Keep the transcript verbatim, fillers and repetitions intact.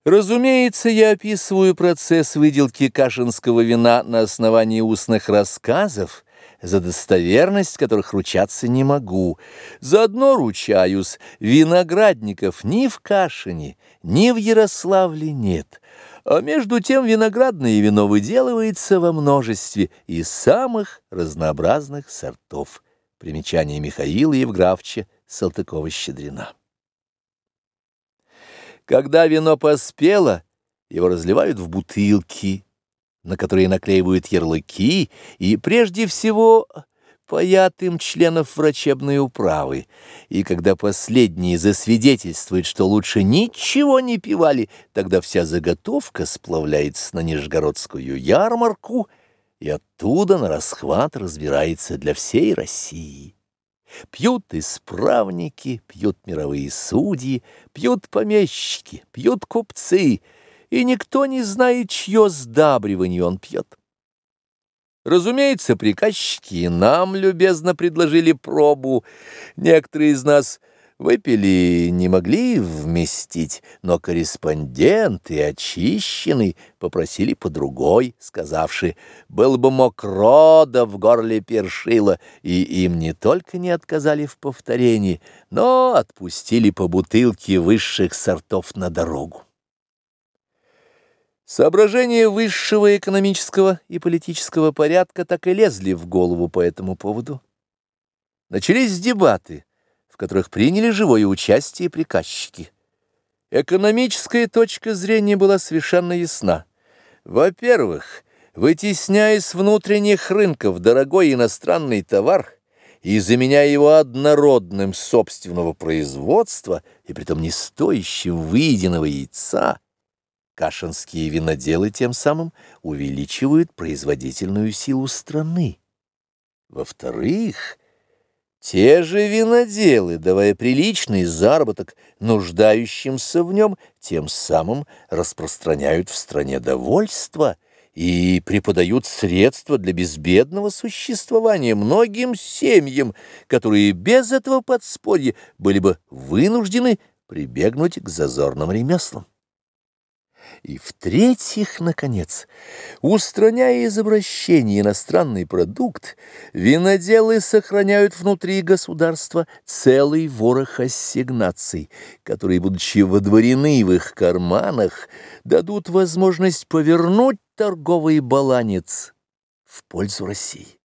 Разумеется, я описываю процесс выделки кашинского вина на основании устных рассказов, за достоверность которых ручаться не могу. Заодно ручаюсь, виноградников ни в Кашине, ни в Ярославле нет. А между тем виноградное вино выделывается во множестве из самых разнообразных сортов. Примечание Михаила Евграфовича Салтыкова-Щедрина. Когда вино поспело, его разливают в бутылки, на которые наклеивают ярлыки, и прежде всего паят им членов врачебной управы. И когда последние засвидетельствуют, что лучше ничего не пивали, тогда вся заготовка сплавляется на Нижегородскую ярмарку, и оттуда на расхват разбирается для всей России. Пьют исправники, пьют мировые судьи, пьют помещики, пьют купцы, и никто не знает, чье сдабривание он пьет. Разумеется, приказчики и нам любезно предложили пробу. Некоторые из нас выпили, не могли вместить, но корреспонденты, очищенный, попросили по другой, сказавши, был бы мокро, да в горле першило, и им не только не отказали в повторении, но отпустили по бутылке высших сортов на дорогу. Соображения высшего экономического и политического порядка так и лезли в голову по этому поводу. Начались дебаты, в которых приняли живое участие приказчики. Экономическая точка зрения была совершенно ясна. Во-первых, вытесняя с внутренних рынков дорогой иностранный товар и заменяя его однородным собственного производства, и притом не стоящим выеденного яйца, кашинские виноделы тем самым увеличивают производительную силу страны. Во-вторых, те же виноделы, давая приличный заработок нуждающимся в нем, тем самым распространяют в стране довольство и преподают средства для безбедного существования многим семьям, которые без этого подспорья были бы вынуждены прибегнуть к зазорным ремеслам. И в-третьих, наконец, устраняя из обращения иностранный продукт, виноделы сохраняют внутри государства целый ворох ассигнаций, которые, будучи водворены в их карманах, дадут возможность повернуть торговый баланец в пользу России.